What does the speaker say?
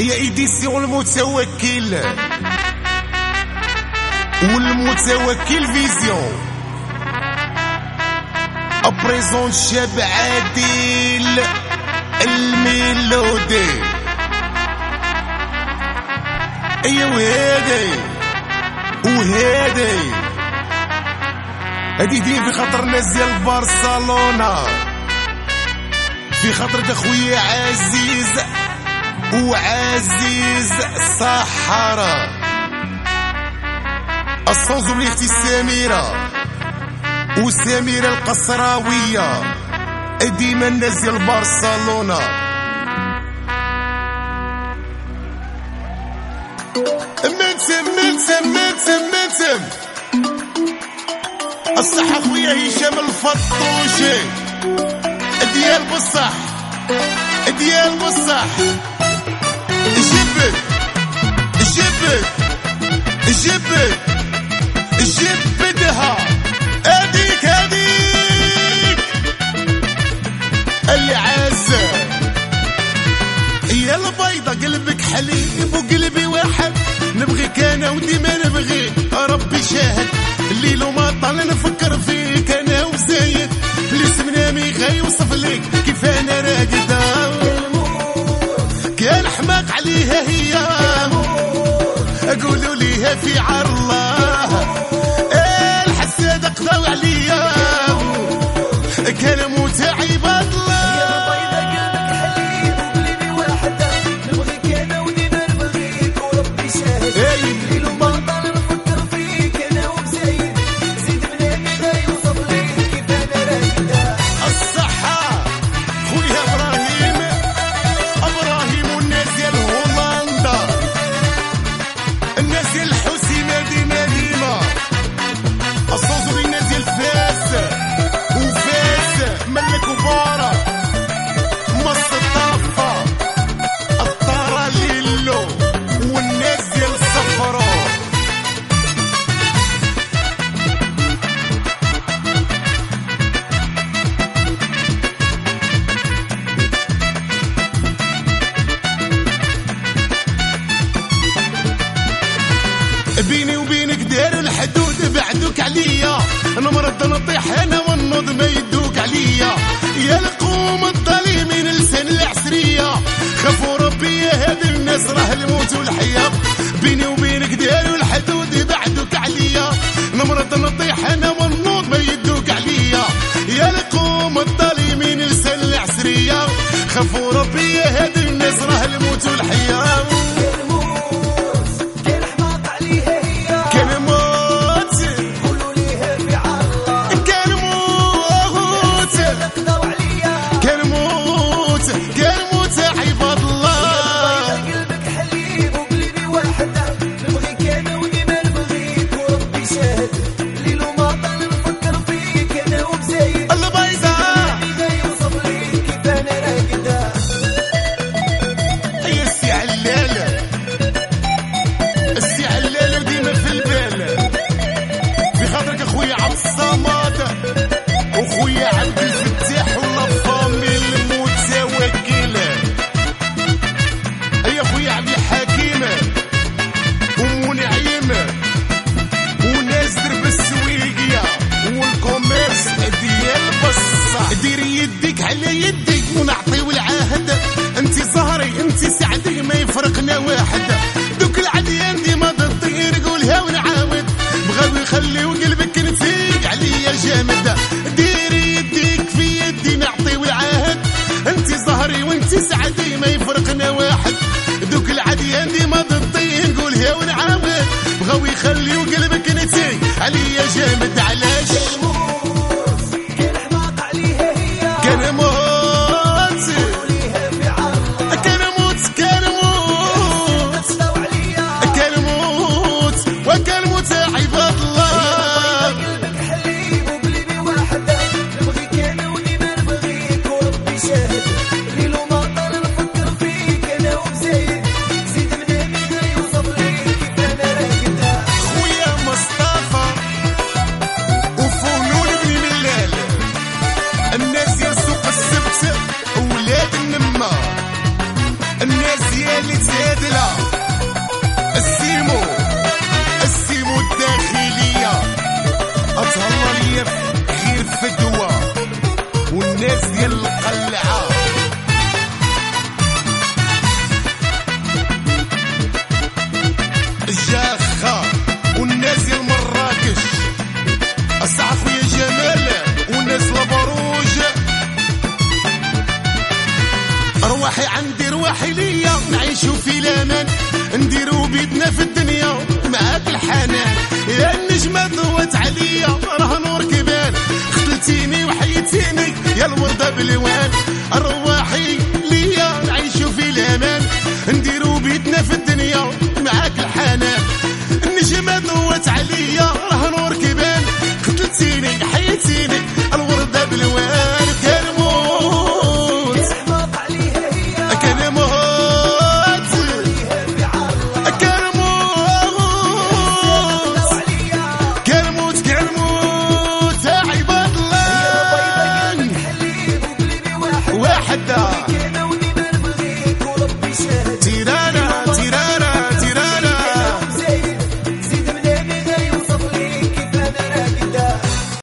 هي ايديسيون المتوكل والمتوكل فيزيون ابريزون شاب عادل الميلودي. ايوا وهادي هادي دين في خاطر الناس ديال برشلونة، في خاطرك اخويا عزيز وعزيز الصحراء الصوز بليختي السميرة والسميرة القصراوية ديما الناس ديال برشلونة. منتم الصح اخويا هشام الفطوشي ديال بصح جبدها هاديك اللي عازة يا البيضة قلبك حليب وقلبي واحد، نبغيك انا وديما نبغيك ربي شاهد، الليل وما طال نفكر فيك انا وزايد، الاسم نامي غيوصف ليك كيف انا راقدة، كان حماق عليها هي قولوا ليها في عار الله، الحساد قضاو عليا كان موت عباد الله. بيني وبينك داير الحدود بعدوك عليا، انا مرض نطيح انا والنوض ما يدوك عليا، يا القوم الظالمين لسان العسرية خافوا ربي يا هاد الناس راه الموت والحياة، بيني وبينك داير الحدود بعدوك عليا، انا مرض نطيح انا والنوض ما يدوك عليا، يا القوم الظالمين لسان العسرية خافوا ربي يا هاد الناس راه الموت والحياة. ديري يديك على يديك ونعطيو العهد، انتي زهري انتي سعدي ما يفرقنا واحد، دوك العديان ديما تطير قولها ونعاود، بغاو يخليو قلبك نسيق عليا جامد، ديري يديك في يدي نعطيو العهد، انتي زهري وانتي سعدي ما يفرقنا واحد، دوك العديان ديما تطير قولها ونعاود، بغاو يخليو قلبك نسيق عليا جامد. علاش ديال القلعة. الجاخة والناس ديال مراكش، الصح خويا جمال والناس لبروج. رواحي عندي رواحي ليا، نعيشو في الامان، نديرو بيدنا في الدنيا معاك الحنان. يا النجمة ضوت عليا راه نور كبان، قتلتيني وحيتيني يا الوردة بالوان. الرواحي